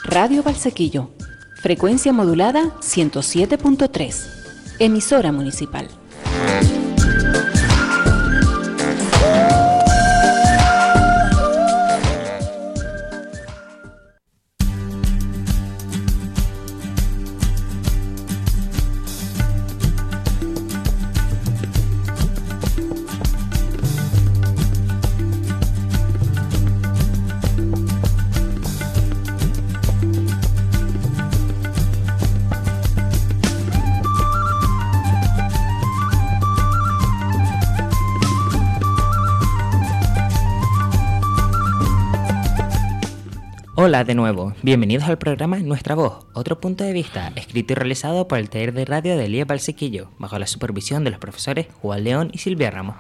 Radio Valsequillo, frecuencia modulada 107.3, emisora municipal. Hola de nuevo, bienvenidos al programa Nuestra Voz, otro punto de vista, escrito y realizado por el taller de radio de Elías Valsequillo, bajo la supervisión de los profesores Juan León y Silvia Ramos.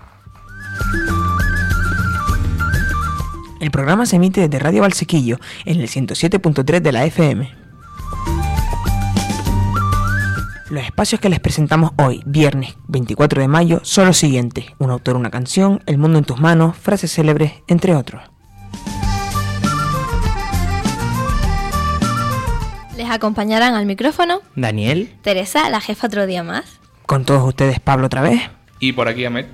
El programa se emite desde Radio Valsequillo, en el 107.3 de la FM. Los espacios que les presentamos hoy, viernes 24 de mayo, son los siguientes: un autor, una canción, El mundo en tus manos, frases célebres, entre otros. Les acompañarán al micrófono Daniel, Teresa, la jefa otro día más. Con todos ustedes, Pablo otra vez. Y por aquí Ahmed.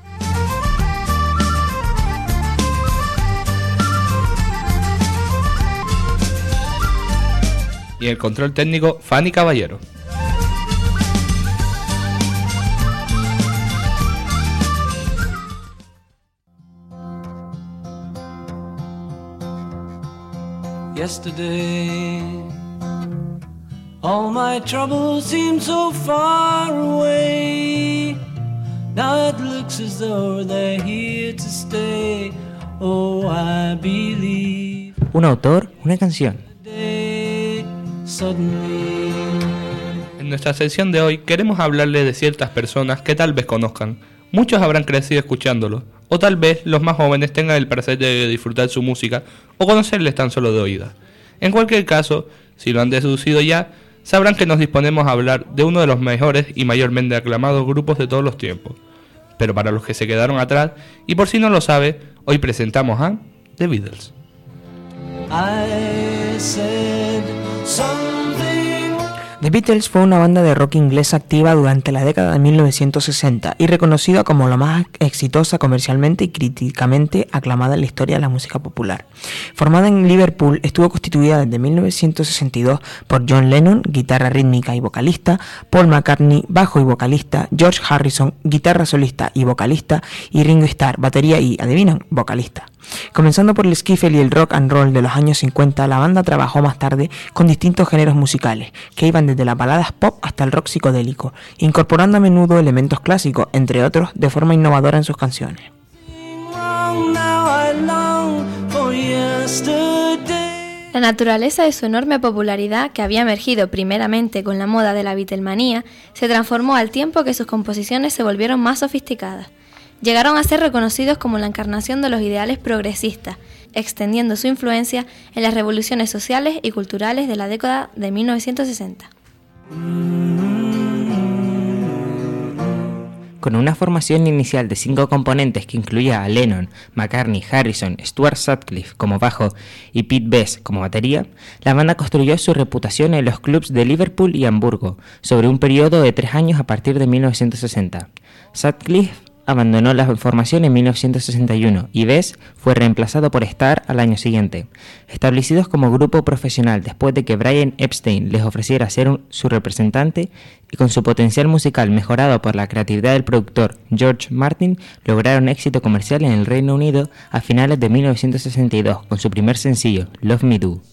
Y el control técnico, Fanny Caballero. Yesterday, all my troubles seem so far away. Now it looks as though they're here to stay. Oh, I believe. un autor, una canción. En nuestra sección de hoy queremos hablarles de ciertas personas que tal vez conozcan. Muchos habrán crecido escuchándolo, o tal vez los más jóvenes tengan el placer de disfrutar su música o conocerles tan solo de oídas. En cualquier caso, si lo han deducido ya, sabrán que nos disponemos a hablar de uno de los mejores y mayormente aclamados grupos de todos los tiempos. Pero para los que se quedaron atrás, y por si no lo sabe, hoy presentamos a The Beatles. The Beatles fue una banda de rock inglesa activa durante la década de 1960 y reconocida como la más exitosa comercialmente y críticamente aclamada en la historia de la música popular. Formada en Liverpool, estuvo constituida desde 1962 por John Lennon, guitarra rítmica y vocalista, Paul McCartney, bajo y vocalista, George Harrison, guitarra solista y vocalista, y Ringo Starr, batería y, adivinan, vocalista. Comenzando por el skiffle y el rock and roll de los años 50, la banda trabajó más tarde con distintos géneros musicales, que iban desde las baladas pop hasta el rock psicodélico, incorporando a menudo elementos clásicos, entre otros, de forma innovadora en sus canciones. La naturaleza de su enorme popularidad, que había emergido primeramente con la moda de la Beatlemanía, se transformó al tiempo que sus composiciones se volvieron más sofisticadas. Llegaron a ser reconocidos como la encarnación de los ideales progresistas, extendiendo su influencia en las revoluciones sociales y culturales de la década de 1960. Con una formación inicial de 5 componentes que incluía a Lennon, McCartney, Harrison, Stuart Sutcliffe como bajo y Pete Best como batería, la banda construyó su reputación en los clubs de Liverpool y Hamburgo sobre un periodo de 3 años a partir de 1960. Sutcliffe abandonó la formación en 1961 y Best fue reemplazado por Starr al año siguiente. Establecidos como grupo profesional después de que Brian Epstein les ofreciera ser su representante y con su potencial musical mejorado por la creatividad del productor George Martin, lograron éxito comercial en el Reino Unido a finales de 1962 con su primer sencillo, Love Me Do.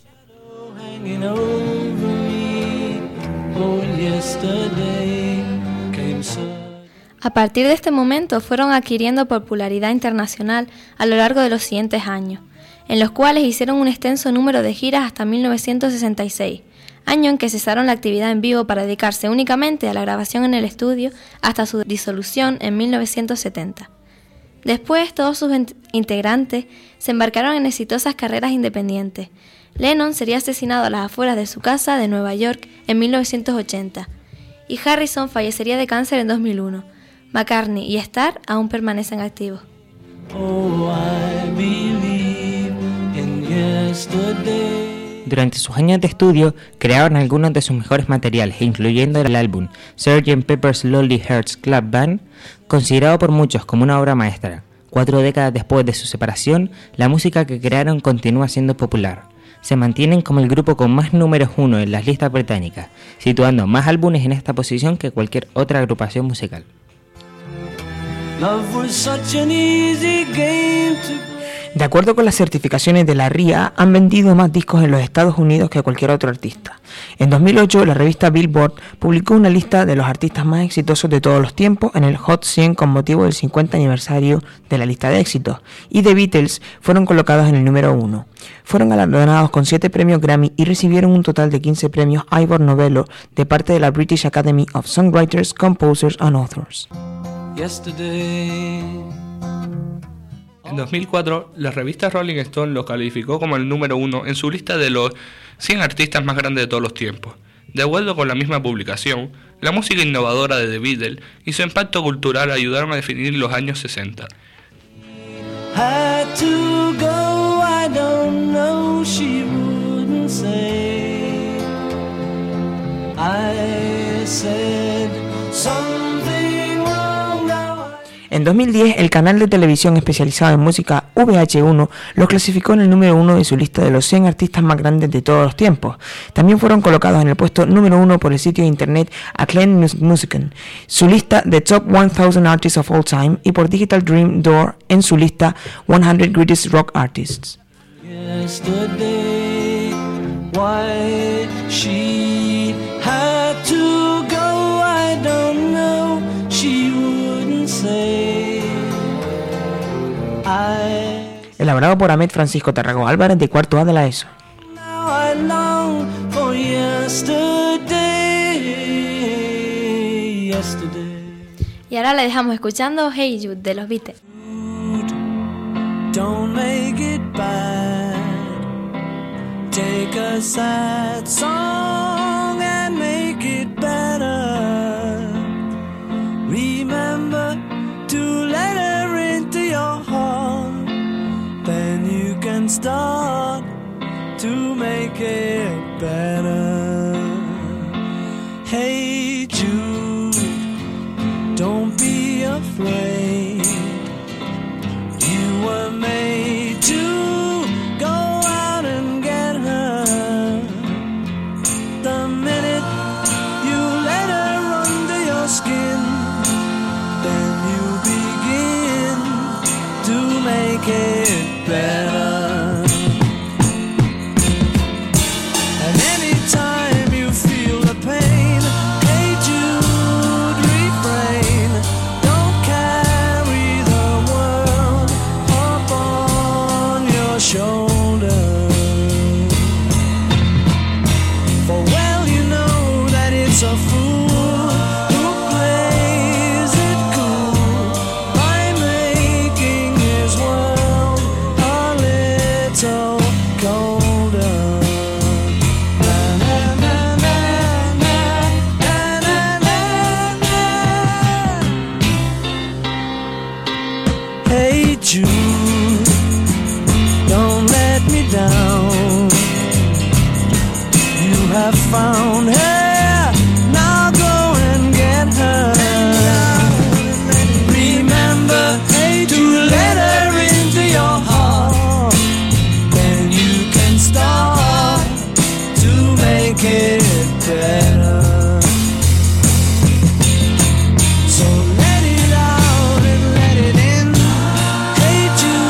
A partir de este momento fueron adquiriendo popularidad internacional a lo largo de los siguientes años, en los cuales hicieron un extenso número de giras hasta 1966, año en que cesaron la actividad en vivo para dedicarse únicamente a la grabación en el estudio hasta su disolución en 1970. Después, todos sus integrantes se embarcaron en exitosas carreras independientes. Lennon sería asesinado a las afueras de su casa de Nueva York en 1980, y Harrison fallecería de cáncer en 2001. McCartney y Starr aún permanecen activos. Durante sus años de estudio, crearon algunos de sus mejores materiales, incluyendo el álbum Sgt. Pepper's Lonely Hearts Club Band, considerado por muchos como una obra maestra. 4 décadas después de su separación, la música que crearon continúa siendo popular. Se mantienen como el grupo con más números 1 en las listas británicas, situando más álbumes en esta posición que cualquier otra agrupación musical. De acuerdo con las certificaciones de la RIA, han vendido más discos en los Estados Unidos que cualquier otro artista. En 2008, la revista Billboard publicó una lista de los artistas más exitosos de todos los tiempos en el Hot 100 con motivo del 50 aniversario de la lista de éxitos, y The Beatles fueron colocados en el número 1. Fueron galardonados con 7 premios Grammy y recibieron un total de 15 premios Ivor Novello de parte de la British Academy of Songwriters, Composers and Authors. En 2004, la revista Rolling Stone lo calificó como el número 1 en su lista de los 100 artistas más grandes de todos los tiempos. De acuerdo con la misma publicación, la música innovadora de The Beatles y su impacto cultural ayudaron a definir los años 60. En 2010, el canal de televisión especializado en música VH1 los clasificó en el número 1 de su lista de los 100 artistas más grandes de todos los tiempos. También fueron colocados en el puesto número 1 por el sitio de internet Acclaimed Music, su lista de Top 1000 Artists of All Time, y por Digital Dream Door en su lista 100 Greatest Rock Artists. Yesterday, why she had to go, I don't know. She wouldn't say. Elaborado por Ahmed Francisco Tarragó Álvarez de cuarto A de la ESO. Now I long for yesterday. Y ahora le dejamos escuchando Hey Jude de los Beatles. Don't make it bad. Take a sad song and make it better. Remember to let her into your heart. Then you can start to make it better. Hey Jude, don't be afraid. You were made to go out and get her. The minute you let her under your skin, then you begin to make it better. And anytime you feel the pain, hey Jude, refrain. Don't carry the world upon your shoulder. For well you know that it's a fool who plays it cool by making his world a little colder. Na, na, na, na, na, na, na, na. Hey Jude, don't let me down. You have found her, now go and get her. Remember to let her into your heart. Then you can start to make it better. So let it out and let it in. Hey Jude.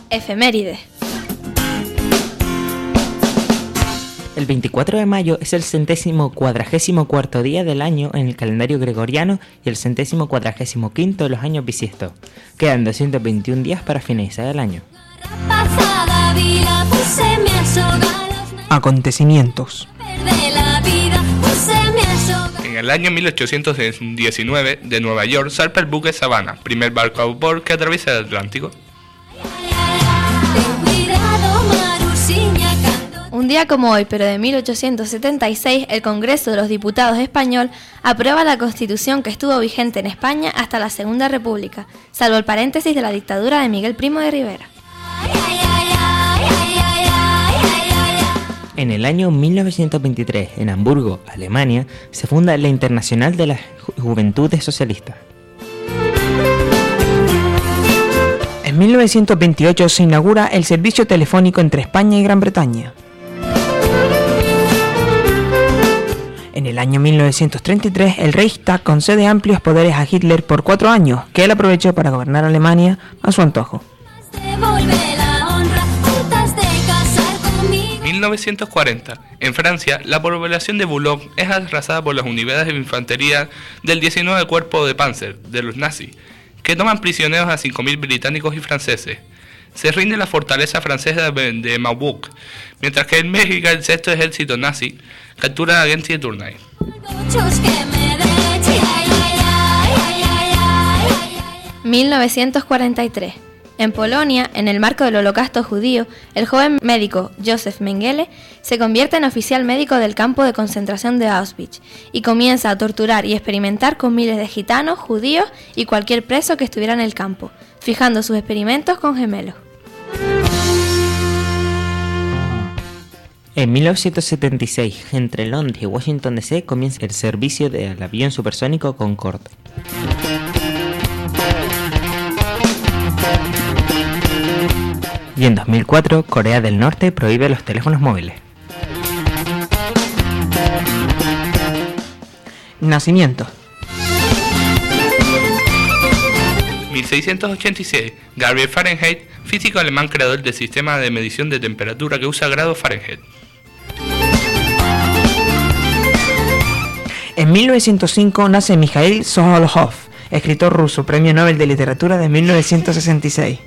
Efemérides. El 24 de mayo es el 144º día del año en el calendario gregoriano y el 145º de los años bisiestos. Quedan 221 días para finalizar el año. Acontecimientos. En el año 1819, de Nueva York, zarpa el buque Savannah, primer barco a vapor que atraviesa el Atlántico. Un día como hoy, pero de 1876, el Congreso de los Diputados español aprueba la Constitución que estuvo vigente en España hasta la Segunda República, salvo el paréntesis de la dictadura de Miguel Primo de Rivera. En el año 1923, en Hamburgo, Alemania, se funda la Internacional de las Juventudes Socialistas. En 1928 se inaugura el servicio telefónico entre España y Gran Bretaña. En el año 1933, el Reichstag concede amplios poderes a Hitler por 4 años, que él aprovechó para gobernar Alemania a su antojo. 1940. En Francia, la población de Boulogne es arrasada por las unidades de infantería del 19 Cuerpo de Panzer de los nazis, que toman prisioneros a 5.000 británicos y franceses. Se rinde la fortaleza francesa de Maubeuge, mientras que en México el 6º ejército nazi captura a Gentz y Tournai. 1943. En Polonia, en el marco del Holocausto judío, el joven médico Józef Mengele se convierte en oficial médico del campo de concentración de Auschwitz y comienza a torturar y experimentar con miles de gitanos, judíos y cualquier preso que estuviera en el campo, fijando sus experimentos con gemelos. En 1976, entre Londres y Washington DC, comienza el servicio del avión supersónico Concorde. Y en 2004, Corea del Norte prohíbe los teléfonos móviles. Nacimiento. 1686. Gabriel Fahrenheit, físico alemán creador del sistema de medición de temperatura que usa grados Fahrenheit. En 1905 nace Mikhail Sokolov, escritor ruso, premio Nobel de Literatura de 1966.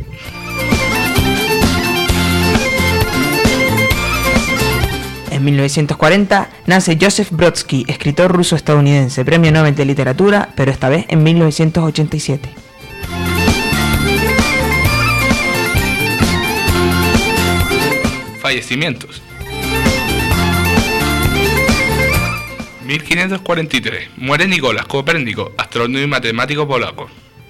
En 1940 nace Joseph Brodsky, escritor ruso-estadounidense, premio Nobel de Literatura, pero esta vez en 1987. Fallecimientos. 1543. Muere Nicolás Copérnico, astrónomo y matemático polaco.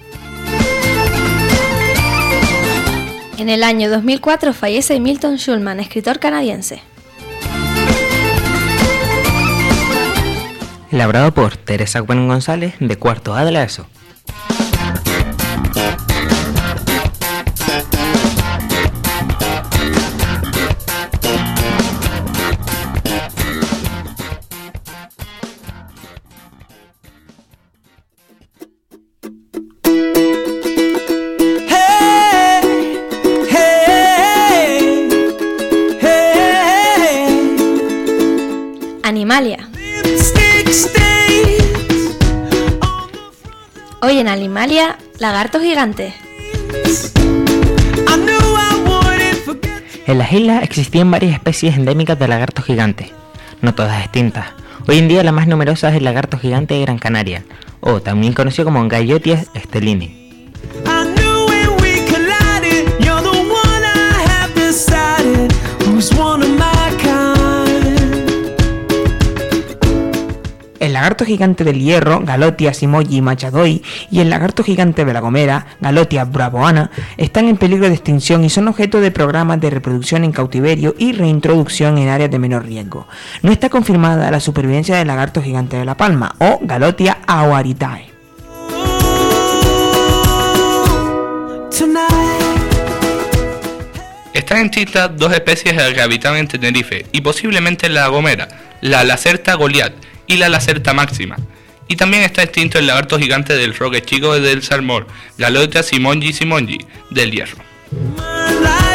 En el año 2004 fallece Milton Schulman, escritor canadiense. Elaborado por Teresa Gwen González, de cuarto A de la ESO. Animalia. Hoy en Animalia, lagarto gigante. En las islas existían varias especies endémicas de lagartos gigantes, no todas extintas. Hoy en día la más numerosa es el lagarto gigante de Gran Canaria, o también conocido como Gaiotia stellini. El lagarto gigante del Hierro, Galotia simoyi machadoi, y el lagarto gigante de La Gomera, Galotia bravoana, están en peligro de extinción y son objeto de programas de reproducción en cautiverio y reintroducción en áreas de menor riesgo. No está confirmada la supervivencia del lagarto gigante de La Palma, o Galotia aoaritae. Están extintas dos especies que habitan en Tenerife y posiblemente en La Gomera, la Lacerta goliath y la Lacerta máxima. Y también está extinto el lagarto gigante del Roque Chico del Salmón, Galotia simonyi del Hierro.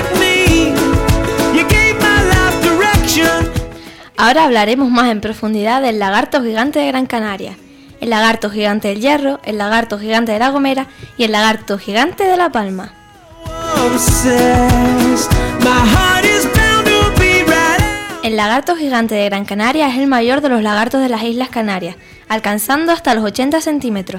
Ahora hablaremos más en profundidad del lagarto gigante de Gran Canaria, el lagarto gigante del Hierro, el lagarto gigante de La Gomera y el lagarto gigante de La Palma. El lagarto gigante de Gran Canaria es el mayor de los lagartos de las Islas Canarias, alcanzando hasta los 80 centímetros.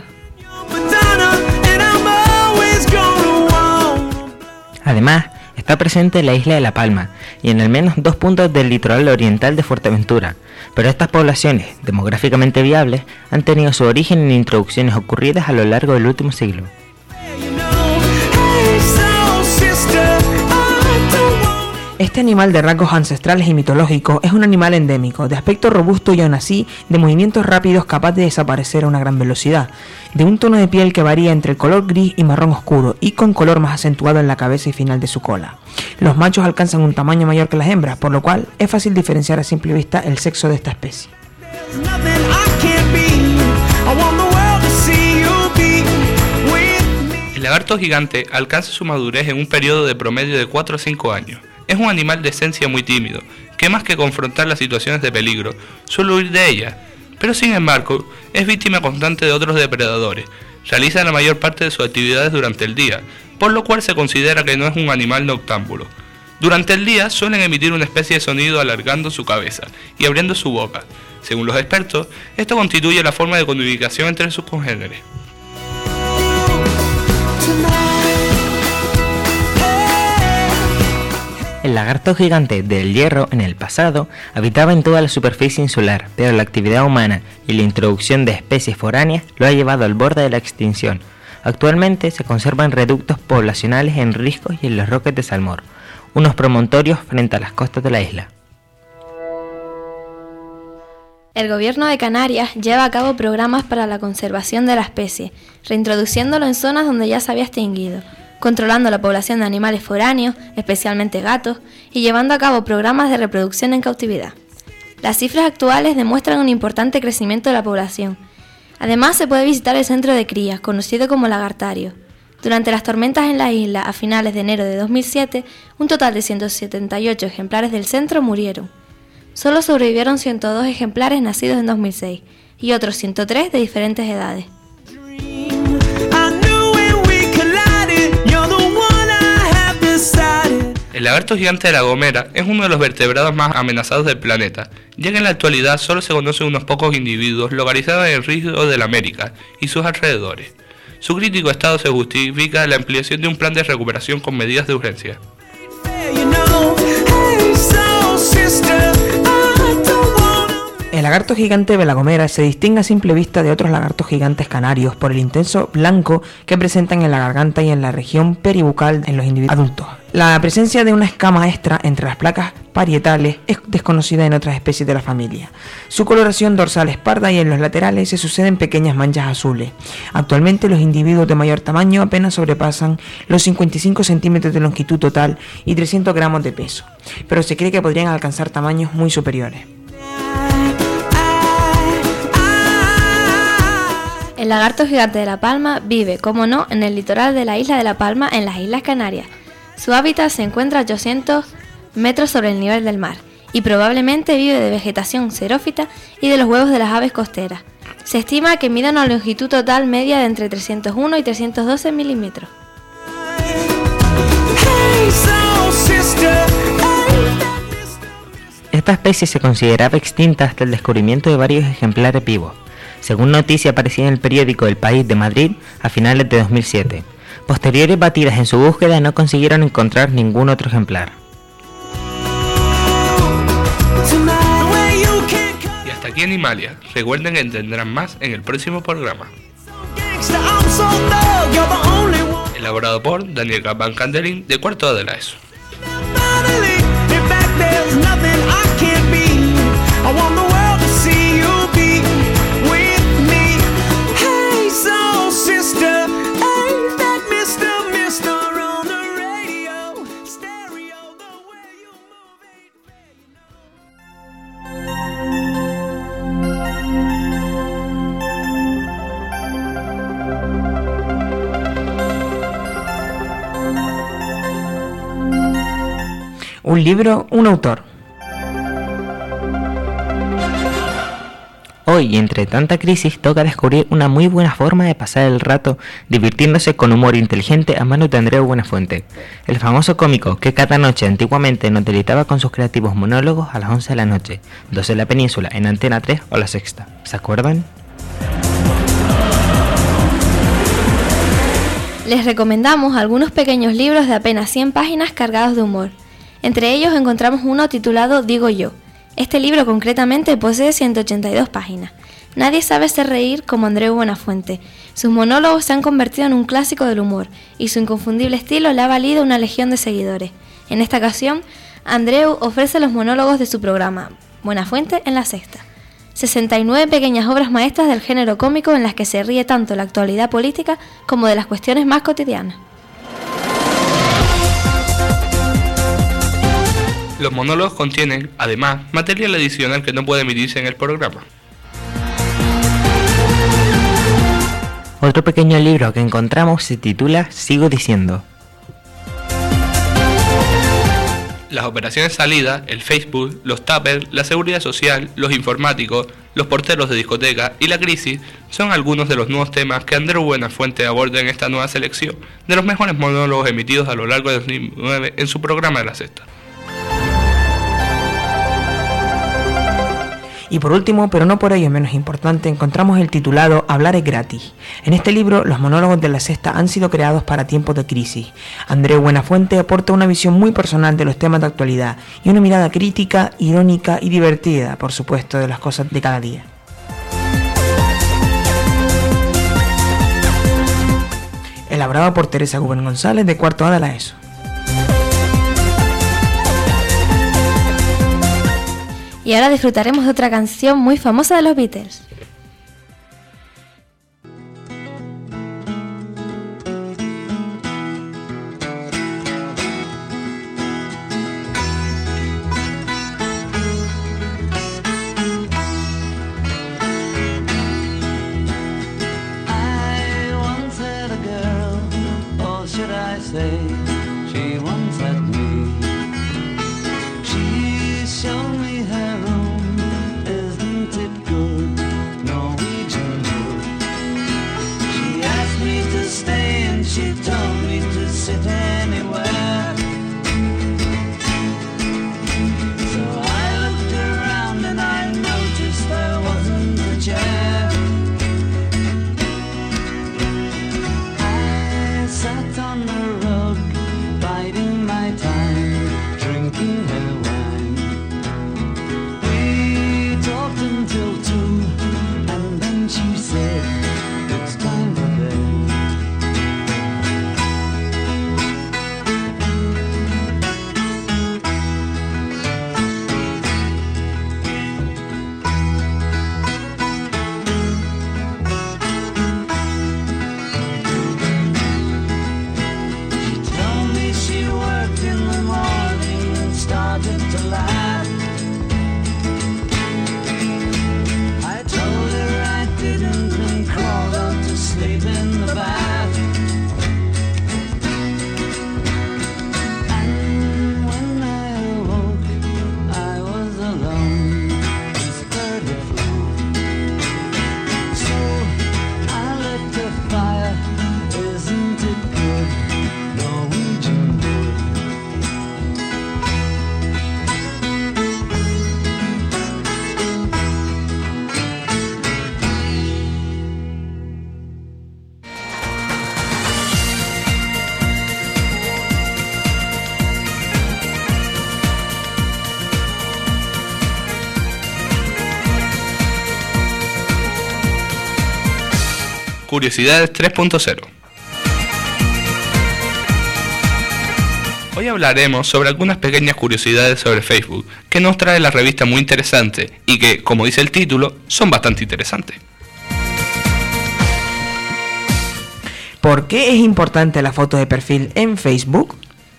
Además, está presente en la isla de La Palma y en al menos 2 puntos del litoral oriental de Fuerteventura, pero estas poblaciones, demográficamente viables, han tenido su origen en introducciones ocurridas a lo largo del último siglo. Este animal de rasgos ancestrales y mitológicos es un animal endémico, de aspecto robusto y aún así de movimientos rápidos capaz de desaparecer a una gran velocidad, de un tono de piel que varía entre el color gris y marrón oscuro y con color más acentuado en la cabeza y final de su cola. Los machos alcanzan un tamaño mayor que las hembras, por lo cual es fácil diferenciar a simple vista el sexo de esta especie. El lagarto gigante alcanza su madurez en un periodo de promedio de 4 a 5 años. Es un animal de esencia muy tímido, que más que confrontar las situaciones de peligro, suele huir de ellas, pero sin embargo es víctima constante de otros depredadores. Realiza la mayor parte de sus actividades durante el día, por lo cual se considera que no es un animal noctámbulo. Durante el día suelen emitir una especie de sonido alargando su cabeza y abriendo su boca. Según los expertos, esto constituye la forma de comunicación entre sus congéneres. El lagarto gigante del Hierro en el pasado habitaba en toda la superficie insular, pero la actividad humana y la introducción de especies foráneas lo ha llevado al borde de la extinción. Actualmente se conservan reductos poblacionales en riscos y en los Roques de Salmor, unos promontorios frente a las costas de la isla. El gobierno de Canarias lleva a cabo programas para la conservación de la especie, reintroduciéndolo en zonas donde ya se había extinguido, controlando la población de animales foráneos, especialmente gatos, y llevando a cabo programas de reproducción en cautividad. Las cifras actuales demuestran un importante crecimiento de la población. Además, se puede visitar el centro de crías, conocido como lagartario. Durante las tormentas en la isla a finales de enero de 2007, un total de 178 ejemplares del centro murieron. Solo sobrevivieron 102 ejemplares nacidos en 2006 y otros 103 de diferentes edades. El lagarto gigante de La Gomera es uno de los vertebrados más amenazados del planeta, ya que en la actualidad solo se conocen unos pocos individuos localizados en el Río de la América y sus alrededores. Su crítico estado se justifica la ampliación de un plan de recuperación con medidas de urgencia. El lagarto gigante de La Gomera se distingue a simple vista de otros lagartos gigantes canarios por el intenso blanco que presentan en la garganta y en la región peribucal en los individuos adultos. La presencia de una escama extra entre las placas parietales es desconocida en otras especies de la familia. Su coloración dorsal es parda y en los laterales se suceden pequeñas manchas azules. Actualmente los individuos de mayor tamaño apenas sobrepasan los 55 centímetros de longitud total y 300 gramos de peso, pero se cree que podrían alcanzar tamaños muy superiores. El lagarto gigante de La Palma vive, como no, en el litoral de la isla de La Palma, en las Islas Canarias. Su hábitat se encuentra a 800 metros sobre el nivel del mar y probablemente vive de vegetación xerófita y de los huevos de las aves costeras. Se estima que mide una longitud total media de entre 301 y 312 milímetros. Esta especie se consideraba extinta hasta el descubrimiento de varios ejemplares vivos, según noticia aparecida en el periódico El País de Madrid a finales de 2007. Posteriores batidas en su búsqueda no consiguieron encontrar ningún otro ejemplar. Y hasta aquí Animalia. Recuerden que tendrán más en el próximo programa. Elaborado por Daniel Gabán Candelín, de cuarto de la ESO. Un libro, un autor. Hoy, y entre tanta crisis, toca descubrir una muy buena forma de pasar el rato divirtiéndose con humor inteligente a manos de Andreu Buenafuente, el famoso cómico que cada noche antiguamente nos deleitaba con sus creativos monólogos a las 11 de la noche, 12 en la península, en Antena 3 o La Sexta. ¿Se acuerdan? Les recomendamos algunos pequeños libros de apenas 100 páginas cargados de humor. Entre ellos encontramos uno titulado Digo Yo. Este libro concretamente posee 182 páginas. Nadie sabe hacer reír como Andreu Buenafuente. Sus monólogos se han convertido en un clásico del humor y su inconfundible estilo le ha valido una legión de seguidores. En esta ocasión, Andreu ofrece los monólogos de su programa, Buenafuente en La Sexta. 69 pequeñas obras maestras del género cómico en las que se ríe tanto la actualidad política como de las cuestiones más cotidianas. Los monólogos contienen, además, material adicional que no puede emitirse en el programa. Otro pequeño libro que encontramos se titula Sigo Diciendo. Las operaciones salida, el Facebook, los tuppers, la seguridad social, los informáticos, los porteros de discoteca y la crisis son algunos de los nuevos temas que Andreu Buenafuente aborda en esta nueva selección de los mejores monólogos emitidos a lo largo de 2009 en su programa de La Sexta. Y por último, pero no por ello menos importante, encontramos el titulado Hablar es gratis. En este libro, los monólogos de La Sexta han sido creados para tiempos de crisis. Andreu Buenafuente aporta una visión muy personal de los temas de actualidad y una mirada crítica, irónica y divertida, por supuesto, de las cosas de cada día. Elaborado por Teresa Gubén González, de cuarto A de la ESO. Y ahora disfrutaremos de otra canción muy famosa de los Beatles. I once had a girl, or should I say, she once had me. She showed me her room, isn't it good, Norwegian wood. She asked me to stay and she told me to sit anywhere. So I looked around and I noticed there wasn't a chair. I sat on the rug, biding my time, drinking her wine. We talked until 2, and then she said, it's time for bed. She told me she worked in the morning and started to laugh. I told her I didn't and crawled out to sleep in the bath. And when I awoke, I was alone, this bird had flown. So I lit the fire, isn't it good, Norwegian wood. Curiosidades 3.0. Hoy hablaremos sobre algunas pequeñas curiosidades sobre Facebook que nos trae la revista muy interesante y que, como dice el título, son bastante interesantes. ¿Por qué es importante la foto de perfil en Facebook?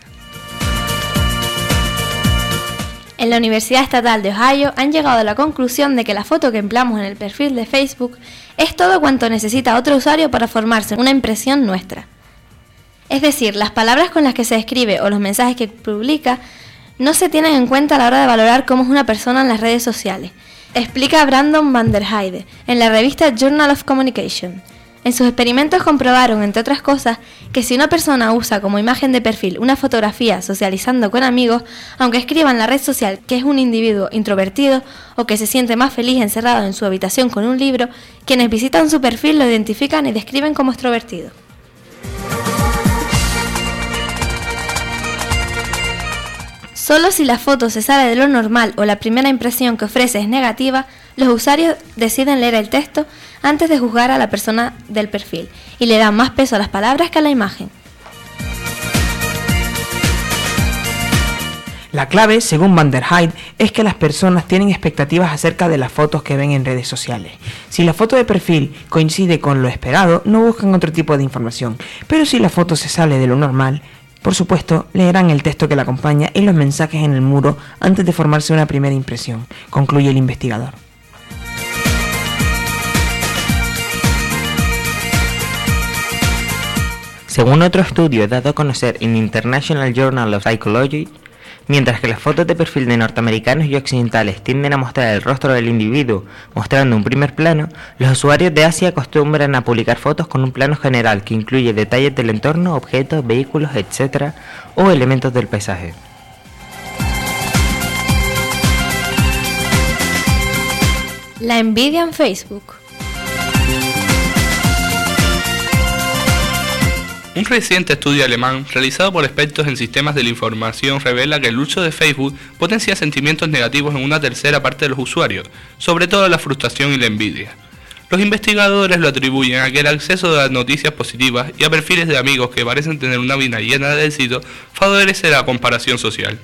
En la Universidad Estatal de Ohio han llegado a la conclusión de que la foto que empleamos en el perfil de Facebook es todo cuanto necesita otro usuario para formarse una impresión nuestra. Es decir, las palabras con las que se escribe o los mensajes que publica no se tienen en cuenta a la hora de valorar cómo es una persona en las redes sociales. explica Brandon van der Heide en la revista Journal of Communication. En sus experimentos comprobaron, entre otras cosas, que si una persona usa como imagen de perfil una fotografía socializando con amigos, aunque escriba en la red social que es un individuo introvertido o que se siente más feliz encerrado en su habitación con un libro, quienes visitan su perfil lo identifican y describen como extrovertido. Solo si la foto se sale de lo normal o la primera impresión que ofrece es negativa, los usuarios deciden leer el texto antes de juzgar a la persona del perfil y le dan más peso a las palabras que a la imagen. La clave, según van der Heide, es que las personas tienen expectativas acerca de las fotos que ven en redes sociales. Si la foto de perfil coincide con lo esperado, no buscan otro tipo de información, pero si la foto se sale de lo normal, por supuesto, leerán el texto que la acompaña y los mensajes en el muro antes de formarse una primera impresión, concluye el investigador. Según otro estudio dado a conocer en International Journal of Psychology, mientras que las fotos de perfil de norteamericanos y occidentales tienden a mostrar el rostro del individuo mostrando un primer plano, los usuarios de Asia acostumbran a publicar fotos con un plano general que incluye detalles del entorno, objetos, vehículos, etc. o elementos del paisaje. La envidia en Facebook. Un reciente estudio alemán realizado por expertos en sistemas de la información revela que el uso de Facebook potencia sentimientos negativos en una tercera parte de los usuarios, sobre todo la frustración y la envidia. Los investigadores lo atribuyen a que el acceso a noticias positivas y a perfiles de amigos que parecen tener una vida llena de éxito favorece la comparación social.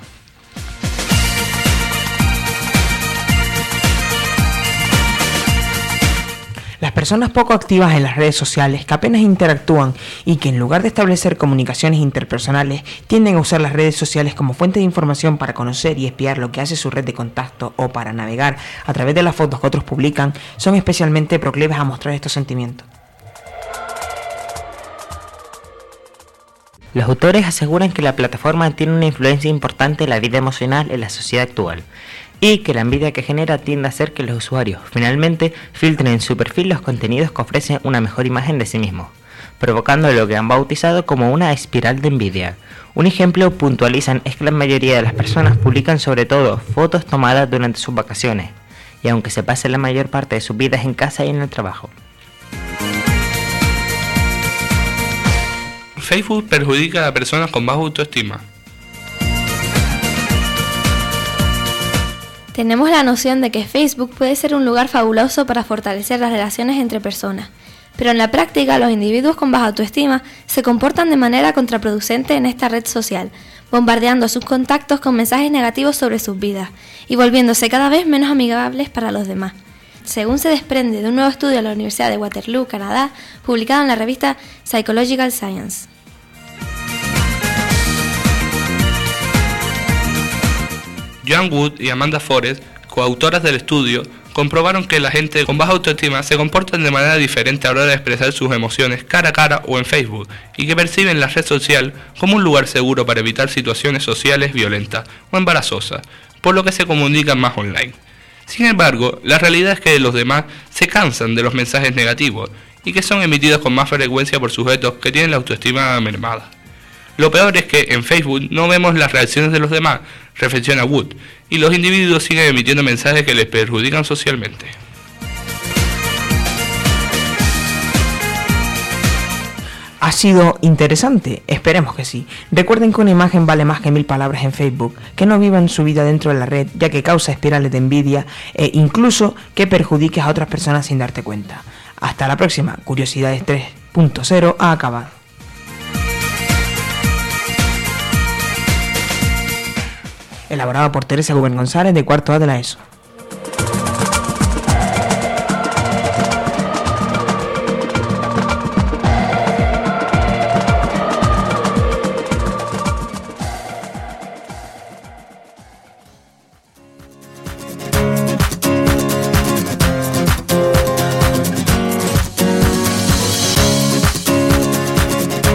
Las personas poco activas en las redes sociales, que apenas interactúan y que en lugar de establecer comunicaciones interpersonales, tienden a usar las redes sociales como fuente de información para conocer y espiar lo que hace su red de contacto o para navegar a través de las fotos que otros publican, son especialmente proclives a mostrar estos sentimientos. Los autores aseguran que la plataforma tiene una influencia importante en la vida emocional en la sociedad actual, y que la envidia que genera tiende a hacer que los usuarios finalmente filtren en su perfil los contenidos que ofrecen una mejor imagen de sí mismos, provocando lo que han bautizado como una espiral de envidia. Un ejemplo puntualizan es que la mayoría de las personas publican sobre todo fotos tomadas durante sus vacaciones, y aunque se pasen la mayor parte de sus vidas en casa y en el trabajo. Facebook perjudica a personas con baja autoestima. Tenemos la noción de que Facebook puede ser un lugar fabuloso para fortalecer las relaciones entre personas, pero en la práctica los individuos con baja autoestima se comportan de manera contraproducente en esta red social, bombardeando a sus contactos con mensajes negativos sobre sus vidas y volviéndose cada vez menos amigables para los demás. Según se desprende de un nuevo estudio de la Universidad de Waterloo, Canadá, publicado en la revista Psychological Science. Joan Wood y Amanda Forrest, coautoras del estudio, comprobaron que la gente con baja autoestima se comporta de manera diferente a la hora de expresar sus emociones cara a cara o en Facebook, y que perciben la red social como un lugar seguro para evitar situaciones sociales violentas o embarazosas, por lo que se comunican más online. Sin embargo, la realidad es que los demás se cansan de los mensajes negativos y que son emitidos con más frecuencia por sujetos que tienen la autoestima mermada. Lo peor es que en Facebook no vemos las reacciones de los demás, reflexiona Wood, y los individuos siguen emitiendo mensajes que les perjudican socialmente. ¿Ha sido interesante? Esperemos que sí. Recuerden que una imagen vale más que 1000 palabras en Facebook, que no vivan su vida dentro de la red, ya que causa espirales de envidia e incluso que perjudiques a otras personas sin darte cuenta. Hasta la próxima. Curiosidades 3.0 ha acabado. Elaborado por Teresa Gubern González, de cuarto A de la ESO.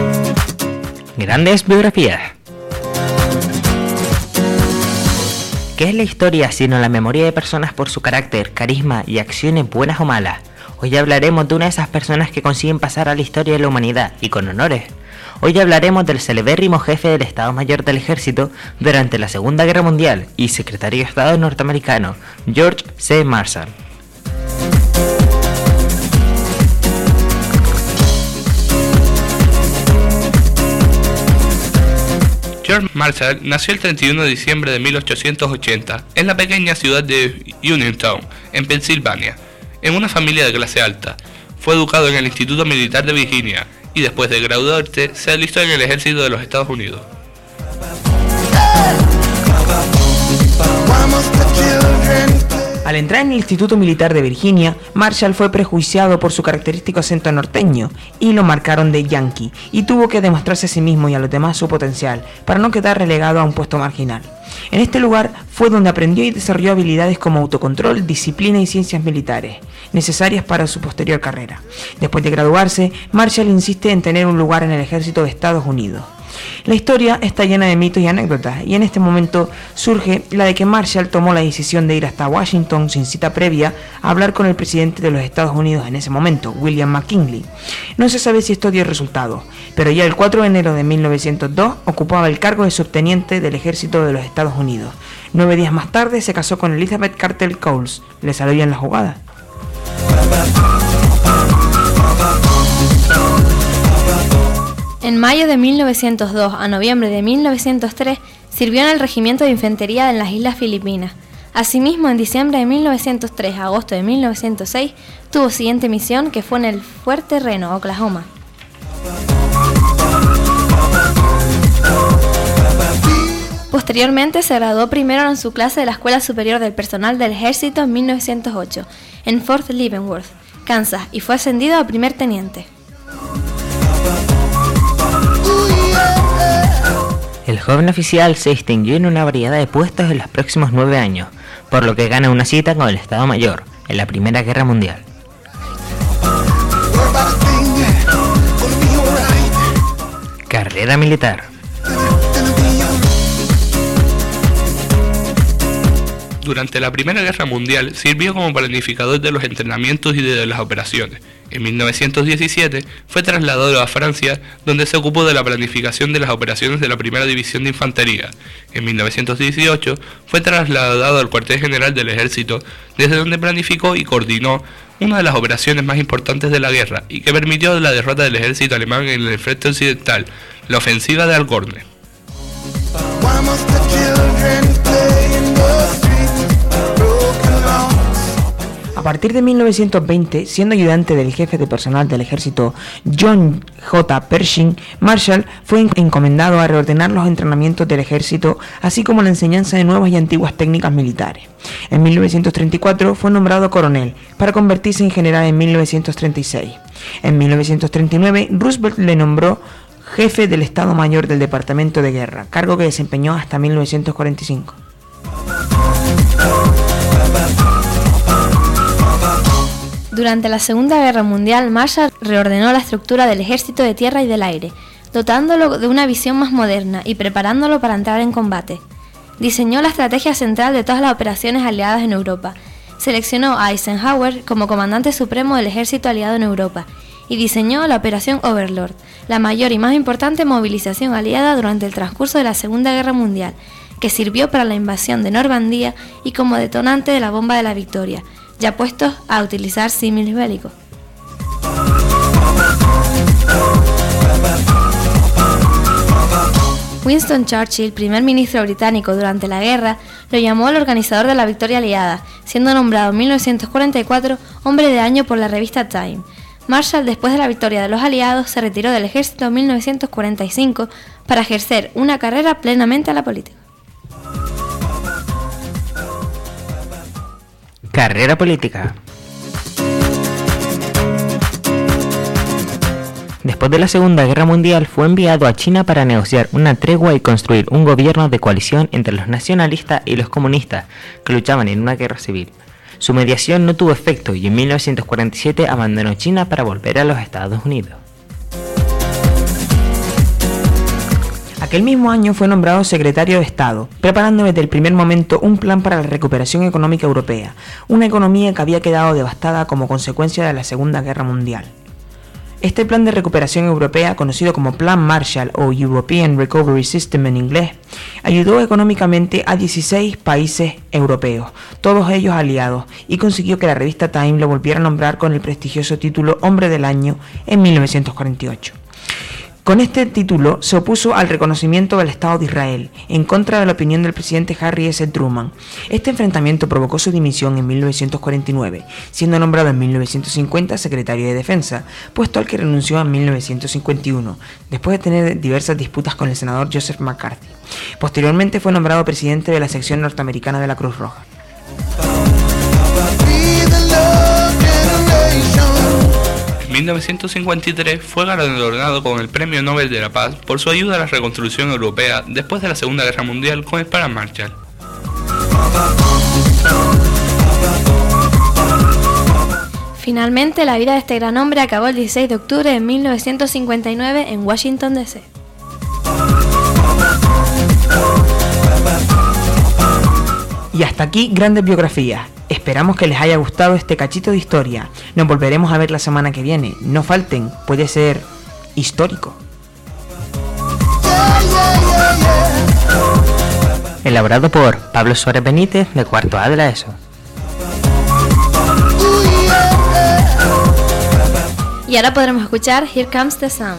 Grandes biografías. ¿Qué es la historia sino la memoria de personas por su carácter, carisma y acciones buenas o malas? Hoy hablaremos de una de esas personas que consiguen pasar a la historia de la humanidad y con honores. Hoy hablaremos del celebérrimo jefe del Estado Mayor del Ejército durante la Segunda Guerra Mundial y secretario de Estado norteamericano, George C. Marshall. George Marshall nació el 31 de diciembre de 1880 en la pequeña ciudad de Uniontown, en Pensilvania, en una familia de clase alta. Fue educado en el Instituto Militar de Virginia y después de graduarse se alistó en el ejército de los Estados Unidos. Al entrar en el Instituto Militar de Virginia, Marshall fue prejuiciado por su característico acento norteño y lo marcaron de yankee, y tuvo que demostrarse a sí mismo y a los demás su potencial para no quedar relegado a un puesto marginal. En este lugar fue donde aprendió y desarrolló habilidades como autocontrol, disciplina y ciencias militares, necesarias para su posterior carrera. Después de graduarse, Marshall insiste en tener un lugar en el ejército de Estados Unidos. La historia está llena de mitos y anécdotas, y en este momento surge la de que Marshall tomó la decisión de ir hasta Washington sin cita previa a hablar con el presidente de los Estados Unidos en ese momento, William McKinley. No se sabe si esto dio resultado, pero ya el 4 de enero de 1902 ocupaba el cargo de subteniente del ejército de los Estados Unidos. 9 días más tarde se casó con Elizabeth Carter Coles. ¿Le salió bien la jugada? En mayo de 1902 a noviembre de 1903 sirvió en el Regimiento de Infantería en las Islas Filipinas. Asimismo, en diciembre de 1903 a agosto de 1906 tuvo siguiente misión, que fue en el Fuerte Reno, Oklahoma. Posteriormente se graduó primero en su clase de la Escuela Superior del Personal del Ejército en 1908, en Fort Leavenworth, Kansas, y fue ascendido a primer teniente. El joven oficial se distinguió en una variedad de puestos en los próximos 9 años, por lo que gana una cita con el Estado Mayor en la Primera Guerra Mundial. Carrera militar. Durante la Primera Guerra Mundial sirvió como planificador de los entrenamientos y de las operaciones. En 1917 fue trasladado a Francia, donde se ocupó de la planificación de las operaciones de la Primera División de Infantería. En 1918 fue trasladado al cuartel general del Ejército, desde donde planificó y coordinó una de las operaciones más importantes de la guerra y que permitió la derrota del ejército alemán en el frente occidental, la ofensiva de Algorne. A partir de 1920, siendo ayudante del jefe de personal del ejército John J. Pershing, Marshall fue encomendado a reordenar los entrenamientos del ejército, así como la enseñanza de nuevas y antiguas técnicas militares. En 1934 fue nombrado coronel, para convertirse en general en 1936. En 1939, Roosevelt le nombró jefe del Estado Mayor del Departamento de Guerra, cargo que desempeñó hasta 1945. Durante la Segunda Guerra Mundial, Marshall reordenó la estructura del ejército de tierra y del aire, dotándolo de una visión más moderna y preparándolo para entrar en combate. Diseñó la estrategia central de todas las operaciones aliadas en Europa. Seleccionó a Eisenhower como comandante supremo del ejército aliado en Europa y diseñó la Operación Overlord, la mayor y más importante movilización aliada durante el transcurso de la Segunda Guerra Mundial, que sirvió para la invasión de Normandía y como detonante de la bomba de la victoria, ya puestos a utilizar símiles bélicos. Winston Churchill, primer ministro británico durante la guerra, lo llamó el organizador de la victoria aliada, siendo nombrado en 1944 hombre de año por la revista Time. Marshall, después de la victoria de los aliados, se retiró del ejército en 1945 para ejercer una carrera plenamente a la política. Carrera política. Después de la Segunda Guerra Mundial fue enviado a China para negociar una tregua y construir un gobierno de coalición entre los nacionalistas y los comunistas que luchaban en una guerra civil. Su mediación no tuvo efecto y en 1947 abandonó China para volver a los Estados Unidos. Aquel mismo año fue nombrado secretario de Estado, preparando desde el primer momento un plan para la recuperación económica europea, una economía que había quedado devastada como consecuencia de la Segunda Guerra Mundial. Este plan de recuperación europea, conocido como Plan Marshall o European Recovery System en inglés, ayudó económicamente a 16 países europeos, todos ellos aliados, y consiguió que la revista Time lo volviera a nombrar con el prestigioso título Hombre del Año en 1948. Con este título se opuso al reconocimiento del Estado de Israel, en contra de la opinión del presidente Harry S. Truman. Este enfrentamiento provocó su dimisión en 1949, siendo nombrado en 1950 secretario de Defensa, puesto al que renunció en 1951, después de tener diversas disputas con el senador Joseph McCarthy. Posteriormente fue nombrado presidente de la sección norteamericana de la Cruz Roja. En 1953 fue galardonado con el Premio Nobel de la Paz por su ayuda a la reconstrucción europea después de la Segunda Guerra Mundial con el Plan Marshall. Finalmente, la vida de este gran hombre acabó el 16 de octubre de 1959 en Washington, D.C. Y hasta aquí Grandes Biografías. Esperamos que les haya gustado este cachito de historia. Nos volveremos a ver la semana que viene. No falten, puede ser histórico. Elaborado por Pablo Suárez Benítez, de cuarto A de la ESO. Y ahora podremos escuchar Here Comes the Sun.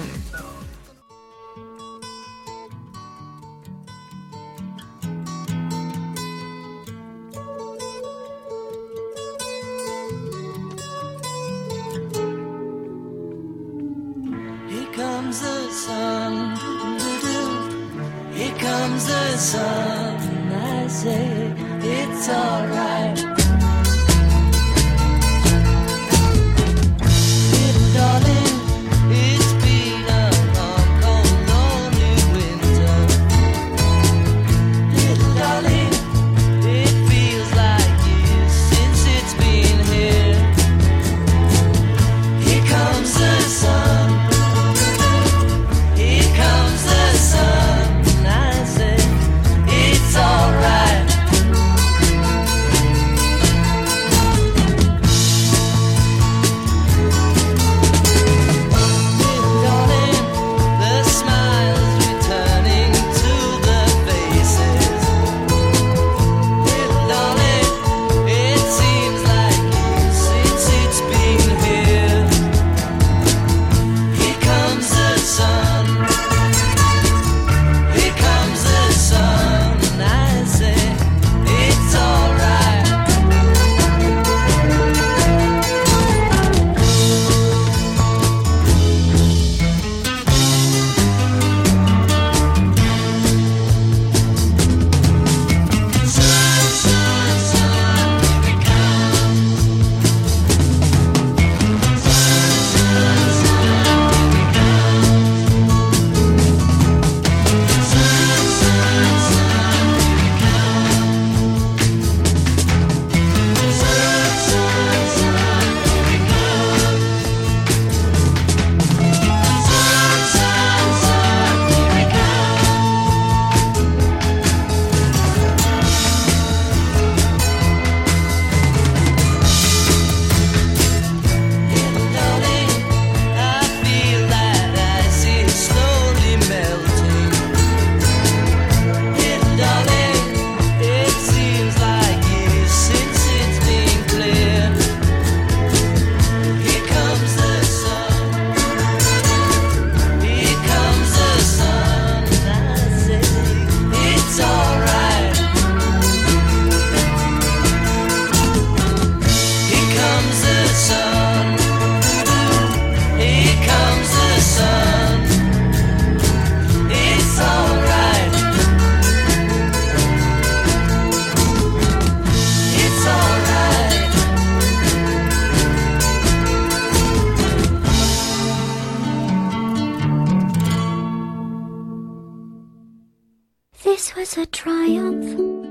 This was a triumph.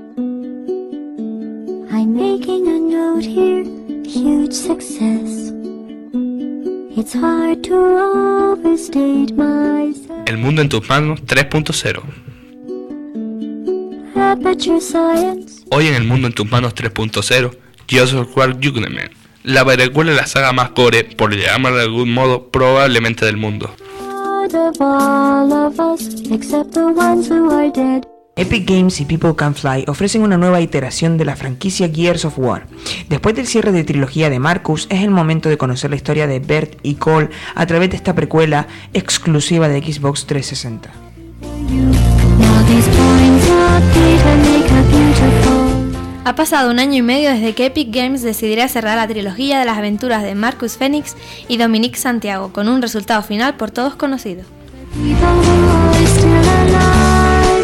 I'm making a note here, huge success. It's hard to overstate my... El mundo en tus manos 3.0. Aperture Science. Hoy en El mundo en tus manos 3.0, Gears of War Judgment, la precuela de la saga más gore, por llamarla de algún modo, probablemente del mundo. Out of all of us, except the ones who are dead. Epic Games y People Can Fly ofrecen una nueva iteración de la franquicia Gears of War. Después del cierre de trilogía de Marcus, es el momento de conocer la historia de Bert y Cole a través de esta precuela exclusiva de Xbox 360. Now these points of data make her beautiful. Ha pasado 1 año y medio desde que Epic Games decidiera cerrar la trilogía de las aventuras de Marcus Phoenix y Dominique Santiago, con un resultado final por todos conocido. People who are still alive.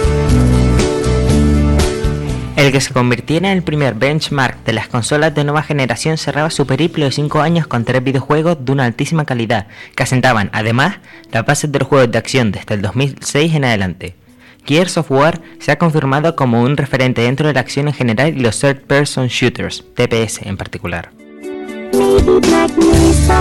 El que se convirtiera en el primer benchmark de las consolas de nueva generación cerraba su periplo de 5 años con 3 videojuegos de una altísima calidad, que asentaban, además, las bases de los juegos de acción desde el 2006 en adelante. Gears of War se ha confirmado como un referente dentro de la acción en general y los Third Person Shooters, TPS en particular. Maybe Black Mesa.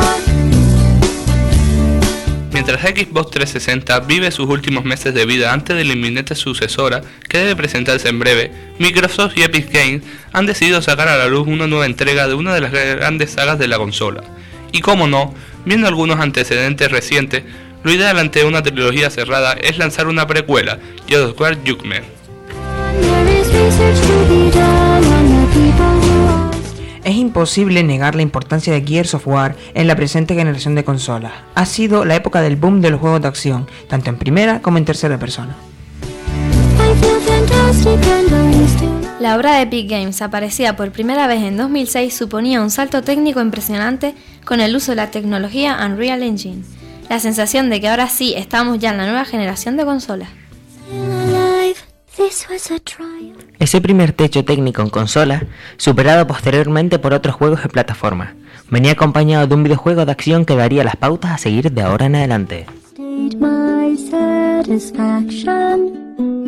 Mientras Xbox 360 vive sus últimos meses de vida antes de la inminente sucesora que debe presentarse en breve, Microsoft y Epic Games han decidido sacar a la luz una nueva entrega de una de las grandes sagas de la consola. Y como no, viendo algunos antecedentes recientes, lo ideal ante una trilogía cerrada es lanzar una precuela, Gears of War Judgment. There is research to be done on the people who are. Es imposible negar la importancia de Gears of War en la presente generación de consolas. Ha sido la época del boom de los juegos de acción, tanto en primera como en tercera persona. I feel fantastic and I'm still. La obra de Epic Games, aparecida por primera vez en 2006, suponía un salto técnico impresionante con el uso de la tecnología Unreal Engine. La sensación de que ahora sí estamos ya en la nueva generación de consolas. Alive. This was a triumph. Ese primer techo técnico en consola, superado posteriormente por otros juegos de plataforma, venía acompañado de un videojuego de acción que daría las pautas a seguir de ahora en adelante. State my satisfaction.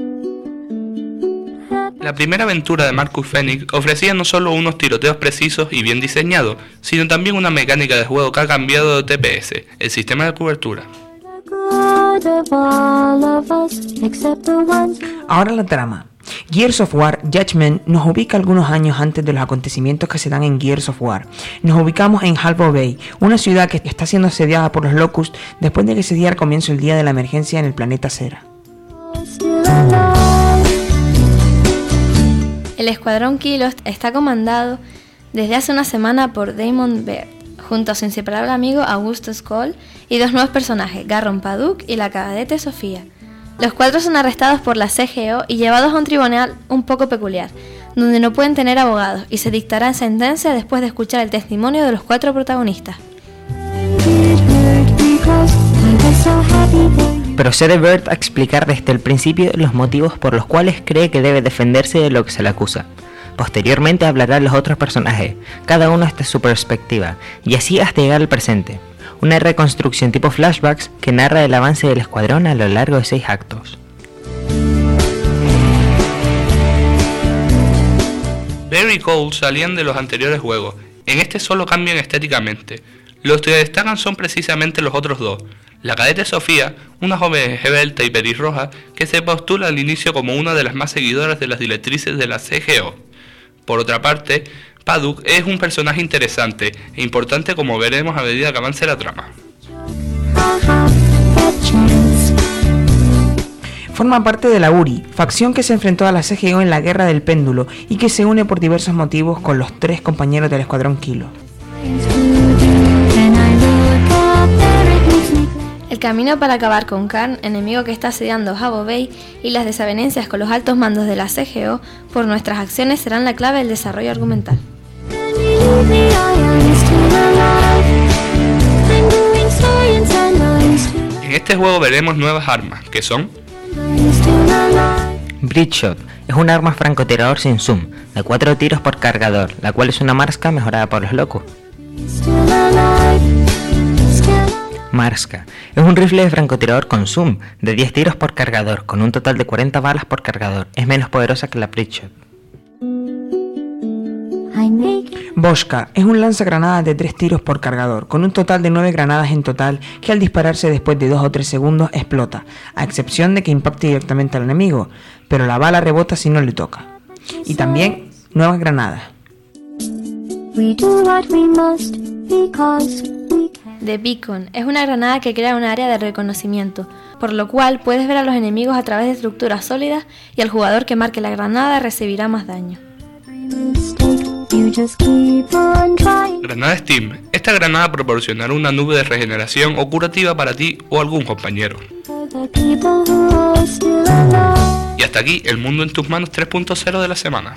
La primera aventura de Marcus Phoenix ofrecía no solo unos tiroteos precisos y bien diseñados, sino también una mecánica de juego que ha cambiado de TPS, el sistema de cobertura. God of all of us, except the ones. Ahora la trama. Gears of War Judgment nos ubica algunos años antes de los acontecimientos que se dan en Gears of War. Nos ubicamos en Halvo Bay, una ciudad que está siendo asediada por los Locust después de que se diera comienzo el día de la emergencia en el planeta Cera. Still alive. El Escuadrón Kilo está comandado desde hace una semana por Damon Baird, junto a su inseparable amigo Augustus Cole y 2 nuevos personajes, Garron Paduk y la cadete Sofía. Los 4 son arrestados por la CGO y llevados a un tribunal un poco peculiar, donde no pueden tener abogados y se dictará sentencia después de escuchar el testimonio de los 4 protagonistas. It hurt because I was so happy for you. Procede Bert a explicar desde el principio los motivos por los cuales cree que debe defenderse de lo que se le acusa. Posteriormente hablarán los otros personajes, cada uno desde su perspectiva, y así hasta llegar al presente. Una reconstrucción tipo flashbacks que narra el avance del escuadrón a lo largo de 6 actos. Barry y Cole salían de los anteriores juegos, en este solo cambian estéticamente. Los que destacan son precisamente los otros 2. La cadete Sofía, una joven esbelta y pelirroja que se postula al inicio como una de las más seguidoras de las directrices de la CGO. Por otra parte, Paduk es un personaje interesante e importante como veremos a medida que avance la trama. Haha, that chance. Forma parte de la URI, facción que se enfrentó a la CGO en la Guerra del Péndulo y que se une por diversos motivos con los 3 compañeros del Escuadrón Kilo. When I look up there, it makes me glad. El camino para acabar con Karn, enemigo que está asediando Halvo Bay, y las desavenencias con los altos mandos de la CGO por nuestras acciones serán la clave del desarrollo argumental. When you leave me, I am still alive. I'm doing science and I'm still. En este juego veremos nuevas armas, que son I'm still alive. Bridgeshot es un arma francotirador sin zoom, de 4 tiros por cargador, la cual es una marca mejorada por los locos. Still alive. Still alive. Marska es un rifle de francotirador con zoom, de 10 tiros por cargador, con un total de 40 balas por cargador. Es menos poderosa que la Bridgeshot. I make Boschka es un lanzagranadas de 3 tiros por cargador, con un total de 9 granadas en total que al dispararse después de 2 o 3 segundos explota, a excepción de que impacte directamente al enemigo, pero la bala rebota si no le toca. Y también nuevas granadas. We do what we must because we can. The Beacon es una granada que crea un área de reconocimiento, por lo cual puedes ver a los enemigos a través de estructuras sólidas y el jugador que marque la granada recibirá más daño. You just keep on trying. Granada Steam. Esta granada proporcionará una nube de regeneración o curativa para ti o algún compañero. For the people who are still alive. Y hasta aquí el Mundo en tus manos 3.0 de la semana.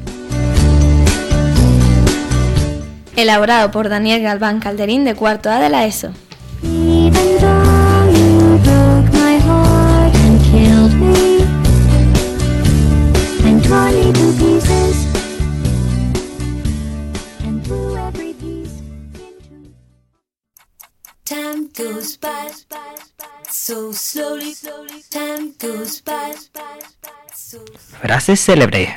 Elaborado por Daniel Galván Calderín de cuarto A de la ESO. Even though you broke my heart and killed me and tore me to pieces and threw every piece into. Time goes by so slowly. Time goes by so Frases célebres.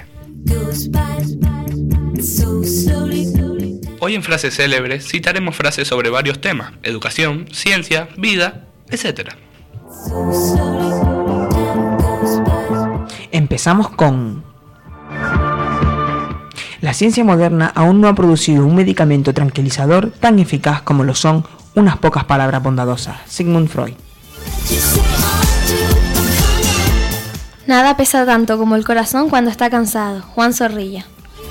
slowly. Hoy en Frases Célebres citaremos frases sobre varios temas: educación, ciencia, vida, etc. Empezamos con... La ciencia moderna aún no ha producido un medicamento tranquilizador tan eficaz como lo son unas pocas palabras bondadosas. Sigmund Freud. Nada pesa tanto como el corazón cuando está cansado. Juan Zorrilla.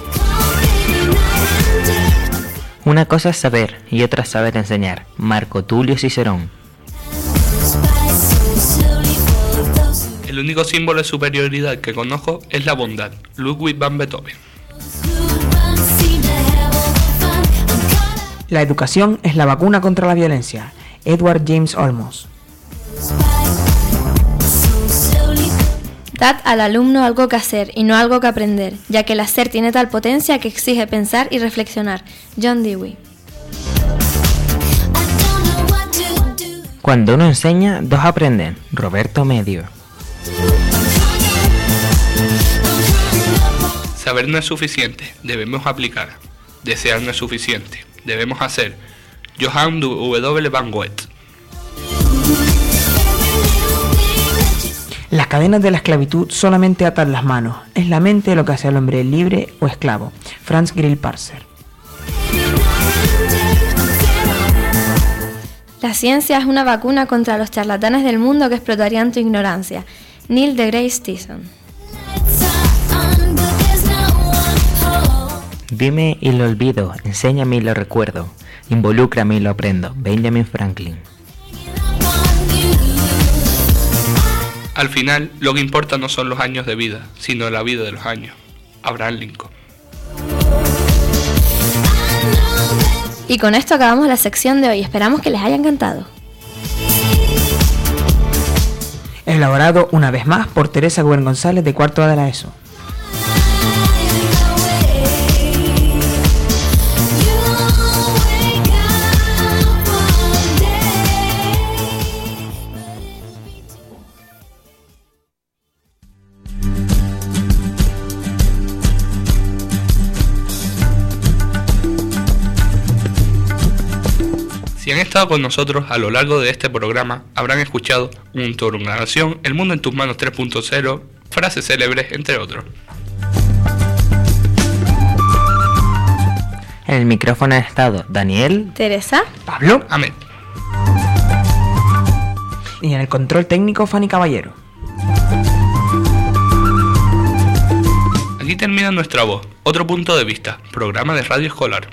Una cosa es saber y otra es saber enseñar. Marco Tulio Cicerón. El único símbolo de superioridad que conozco es la bondad. Ludwig van Beethoven. La educación es la vacuna contra la violencia. Edward James Olmos. Dad al alumno algo que hacer y no algo que aprender, ya que el hacer tiene tal potencia que exige pensar y reflexionar. John Dewey. Cuando uno enseña, dos aprenden. Roberto Medio. Saber no es suficiente, debemos aplicar. Desear no es suficiente, debemos hacer. Johann W. van Goethe. Las cadenas de la esclavitud solamente atan las manos. Es la mente lo que hace al hombre libre o esclavo. Franz Grillparzer. La ciencia es una vacuna contra los charlatanes del mundo que explotarían tu ignorancia. Neil deGrasse Tyson. Dime y lo olvido, enséñame y lo recuerdo, involúcrame y lo aprendo. Benjamin Franklin. Al final, lo que importa no son los años de vida, sino la vida de los años. Abraham Lincoln. Y con esto acabamos la sección de hoy. Esperamos que les haya encantado. Elaborado una vez más por Teresa Gubern González de cuarto A de la ESO. Si han estado con nosotros a lo largo de este programa, habrán escuchado un tour, una canción, El Mundo en tus manos 3.0, frases célebres, entre otros. En el micrófono han estado Daniel, Teresa. Pablo. Amén. Y en el control técnico Fanny Caballero. Aquí termina Nuestra Voz, otro punto de vista, programa de radio escolar.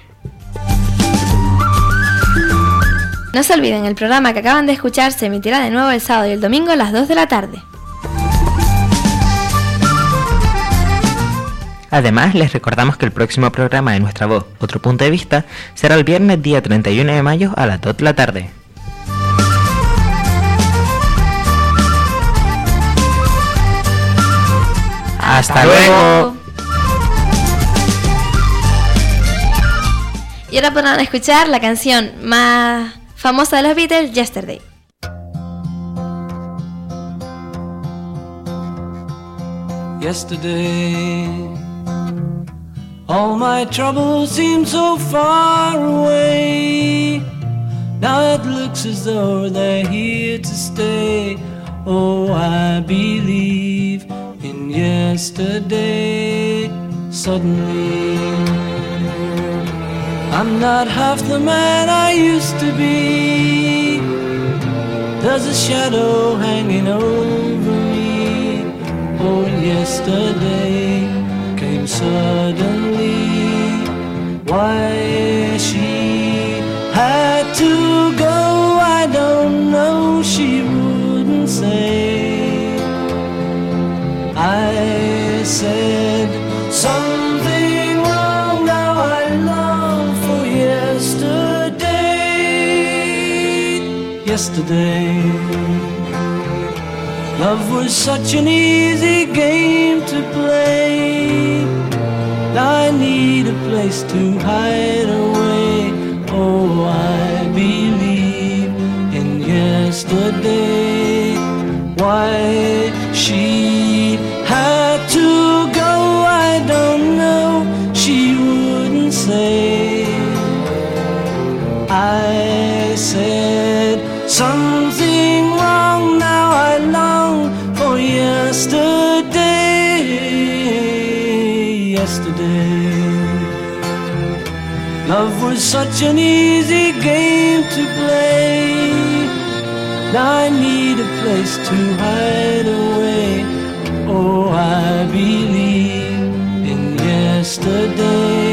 No se olviden, el programa que acaban de escuchar se emitirá de nuevo el sábado y el domingo a las 2 de la tarde. Además, les recordamos que el próximo programa de Nuestra Voz, otro punto de vista, será el viernes día 31 de mayo a las 2 de la tarde. ¡Hasta luego! Y ahora podrán escuchar la canción más famosa de los Beatles, Yesterday. Yesterday, All my troubles seem so far away. Now it looks as though they're here to stay. Oh, I believe in yesterday. Suddenly, I'm not half the man I used to be. There's a shadow hanging over me. Oh, yesterday came suddenly. Why she had to go, I don't know, she wouldn't say. I said something wrong, now I long for yesterday. Yesterday, love was such an easy game to play. Now I need a place to hide away. Oh, I believe in yesterday. Why she had to go, I don't know, she wouldn't say. I said something wrong, now I long for yesterday. Yesterday, love was such an easy game to play. Now I need a place to hide away. Oh, I believe in yesterday.